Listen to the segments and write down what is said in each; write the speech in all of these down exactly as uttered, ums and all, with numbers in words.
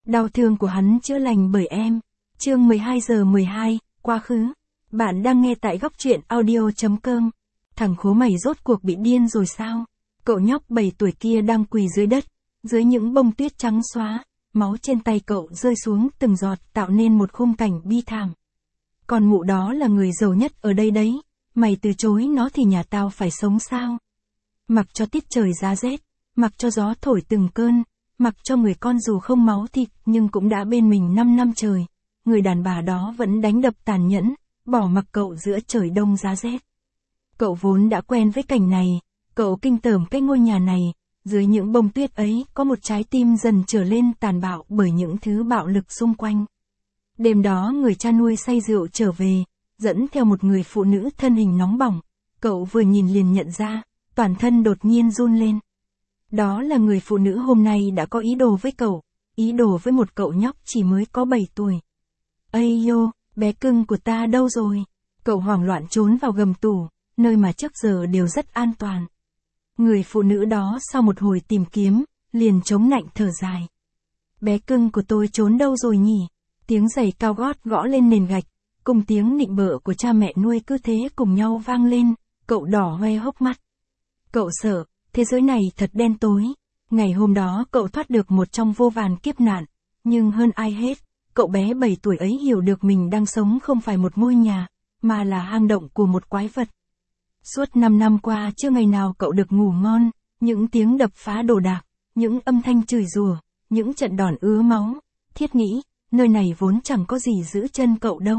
Đau thương của hắn chữa lành bởi em. Chương mười hai giờ mười hai, quá khứ. Bạn đang nghe tại góc truyện audio chấm com. Thằng khố mày rốt cuộc bị điên rồi sao? Cậu nhóc bảy tuổi kia đang quỳ dưới đất, dưới những bông tuyết trắng xóa, máu trên tay cậu rơi xuống từng giọt tạo nên một khung cảnh bi thảm. Còn mụ đó là người giàu nhất ở đây đấy, mày từ chối nó thì nhà tao phải sống sao? Mặc cho tiết trời giá rét, mặc cho gió thổi từng cơn, mặc cho người con dù không máu thịt nhưng cũng đã bên mình năm năm trời, người đàn bà đó vẫn đánh đập tàn nhẫn, bỏ mặc cậu giữa trời đông giá rét. Cậu vốn đã quen với cảnh này, cậu kinh tởm cái ngôi nhà này, dưới những bông tuyết ấy có một trái tim dần trở lên tàn bạo bởi những thứ bạo lực xung quanh. Đêm đó người cha nuôi say rượu trở về, dẫn theo một người phụ nữ thân hình nóng bỏng, cậu vừa nhìn liền nhận ra, toàn thân đột nhiên run lên. Đó là người phụ nữ hôm nay đã có ý đồ với cậu, ý đồ với một cậu nhóc chỉ mới có bảy tuổi. Ây yo, bé cưng của ta đâu rồi? Cậu hoảng loạn trốn vào gầm tủ, nơi mà trước giờ đều rất an toàn. Người phụ nữ đó sau một hồi tìm kiếm, liền chống nạnh thở dài. Bé cưng của tôi trốn đâu rồi nhỉ? Tiếng giày cao gót gõ lên nền gạch, cùng tiếng nịnh bợ của cha mẹ nuôi cứ thế cùng nhau vang lên, cậu đỏ hoe hốc mắt. Cậu sợ, thế giới này thật đen tối. Ngày hôm đó cậu thoát được một trong vô vàn kiếp nạn, nhưng hơn ai hết, cậu bé bảy tuổi ấy hiểu được mình đang sống không phải một ngôi nhà, mà là hang động của một quái vật. Suốt năm năm qua chưa ngày nào cậu được ngủ ngon, những tiếng đập phá đồ đạc, những âm thanh chửi rủa, những trận đòn ứa máu, thiết nghĩ, nơi này vốn chẳng có gì giữ chân cậu đâu.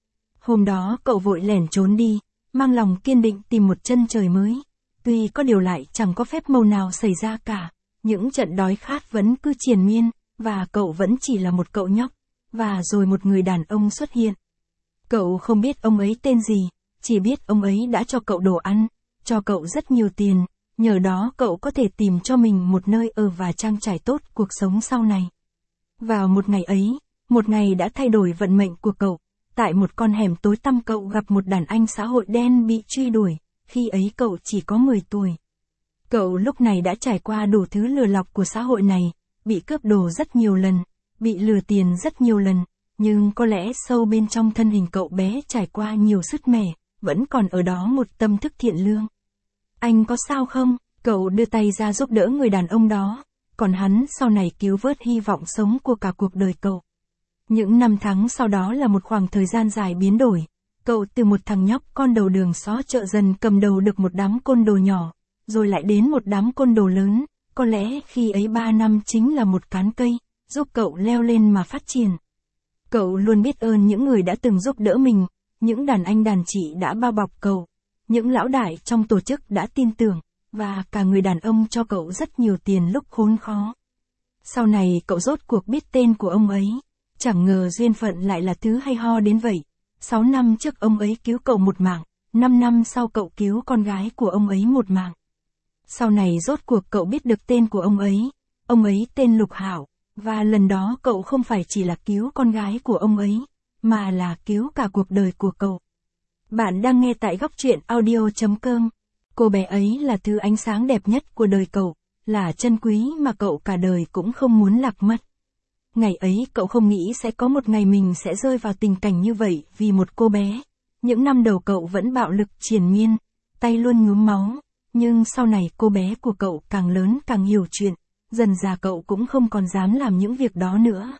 Hôm đó cậu vội lẻn trốn đi, mang lòng kiên định tìm một chân trời mới. Tuy có điều lại chẳng có phép màu nào xảy ra cả, những trận đói khát vẫn cứ triền miên, và cậu vẫn chỉ là một cậu nhóc, và rồi một người đàn ông xuất hiện. Cậu không biết ông ấy tên gì, chỉ biết ông ấy đã cho cậu đồ ăn, cho cậu rất nhiều tiền, nhờ đó cậu có thể tìm cho mình một nơi ở và trang trải tốt cuộc sống sau này. Vào một ngày ấy, một ngày đã thay đổi vận mệnh của cậu, tại một con hẻm tối tăm cậu gặp một đàn anh xã hội đen bị truy đuổi. Khi ấy cậu chỉ có mười tuổi. Cậu lúc này đã trải qua đủ thứ lừa lọc của xã hội này, bị cướp đồ rất nhiều lần, bị lừa tiền rất nhiều lần, nhưng có lẽ sâu bên trong thân hình cậu bé trải qua nhiều sứt mẻ, vẫn còn ở đó một tâm thức thiện lương. Anh có sao không? Cậu đưa tay ra giúp đỡ người đàn ông đó, còn hắn sau này cứu vớt hy vọng sống của cả cuộc đời cậu. Những năm tháng sau đó là một khoảng thời gian dài biến đổi. Cậu từ một thằng nhóc con đầu đường xó chợ dần cầm đầu được một đám côn đồ nhỏ, rồi lại đến một đám côn đồ lớn, có lẽ khi ấy ba năm chính là một cán cây, giúp cậu leo lên mà phát triển. Cậu luôn biết ơn những người đã từng giúp đỡ mình, những đàn anh đàn chị đã bao bọc cậu, những lão đại trong tổ chức đã tin tưởng, và cả người đàn ông cho cậu rất nhiều tiền lúc khốn khó. Sau này cậu rốt cuộc biết tên của ông ấy, chẳng ngờ duyên phận lại là thứ hay ho đến vậy. Sáu năm trước ông ấy cứu cậu một mạng, năm năm sau cậu cứu con gái của ông ấy một mạng. Sau này rốt cuộc cậu biết được tên của ông ấy, ông ấy tên Lục Hảo, và lần đó cậu không phải chỉ là cứu con gái của ông ấy, mà là cứu cả cuộc đời của cậu. Bạn đang nghe tại góc truyện audio chấm com. Cô bé ấy là thứ ánh sáng đẹp nhất của đời cậu, là chân quý mà cậu cả đời cũng không muốn lạc mất. Ngày ấy cậu không nghĩ sẽ có một ngày mình sẽ rơi vào tình cảnh như vậy vì một cô bé. Những năm đầu cậu vẫn bạo lực triền miên, tay luôn nhuốm máu, nhưng sau này cô bé của cậu càng lớn càng hiểu chuyện, dần già cậu cũng không còn dám làm những việc đó nữa.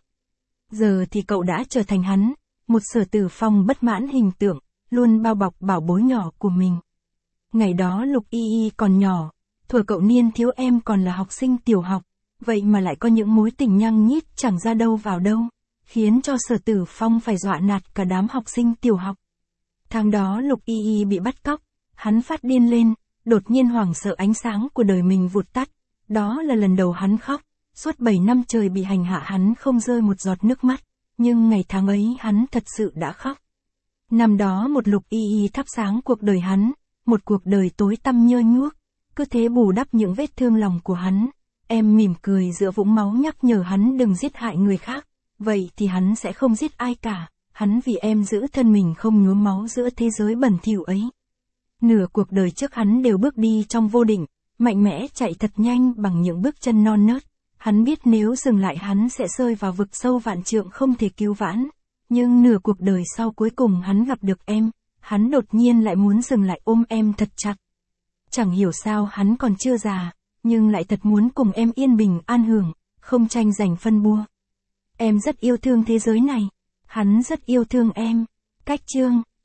Giờ thì cậu đã trở thành hắn, một Sở Tử Phong bất mãn hình tượng, luôn bao bọc bảo bối nhỏ của mình. Ngày đó Lục Y Y còn nhỏ, thuở cậu niên thiếu em còn là học sinh tiểu học. Vậy mà lại có những mối tình nhăng nhít chẳng ra đâu vào đâu, khiến cho Sở Tử Phong phải dọa nạt cả đám học sinh tiểu học. Tháng đó Lục Y Y bị bắt cóc, hắn phát điên lên, đột nhiên hoảng sợ ánh sáng của đời mình vụt tắt. Đó là lần đầu hắn khóc, suốt bảy năm trời bị hành hạ hắn không rơi một giọt nước mắt, nhưng ngày tháng ấy hắn thật sự đã khóc. Năm đó một Lục Y Y thắp sáng cuộc đời hắn, một cuộc đời tối tăm nhơ nhuốc, cứ thế bù đắp những vết thương lòng của hắn. Em mỉm cười giữa vũng máu nhắc nhở hắn đừng giết hại người khác, vậy thì hắn sẽ không giết ai cả, hắn vì em giữ thân mình không nhuốm máu giữa thế giới bẩn thỉu ấy. Nửa cuộc đời trước hắn đều bước đi trong vô định, mạnh mẽ chạy thật nhanh bằng những bước chân non nớt, Hắn biết nếu dừng lại hắn sẽ rơi vào vực sâu vạn trượng không thể cứu vãn. Nhưng nửa cuộc đời sau cuối cùng hắn gặp được em, hắn đột nhiên lại muốn dừng lại ôm em thật chặt. Chẳng hiểu sao hắn còn chưa già, nhưng lại thật muốn cùng em yên bình an hưởng, không tranh giành phân bua. Em rất yêu thương thế giới này, hắn rất yêu thương em. Cách chương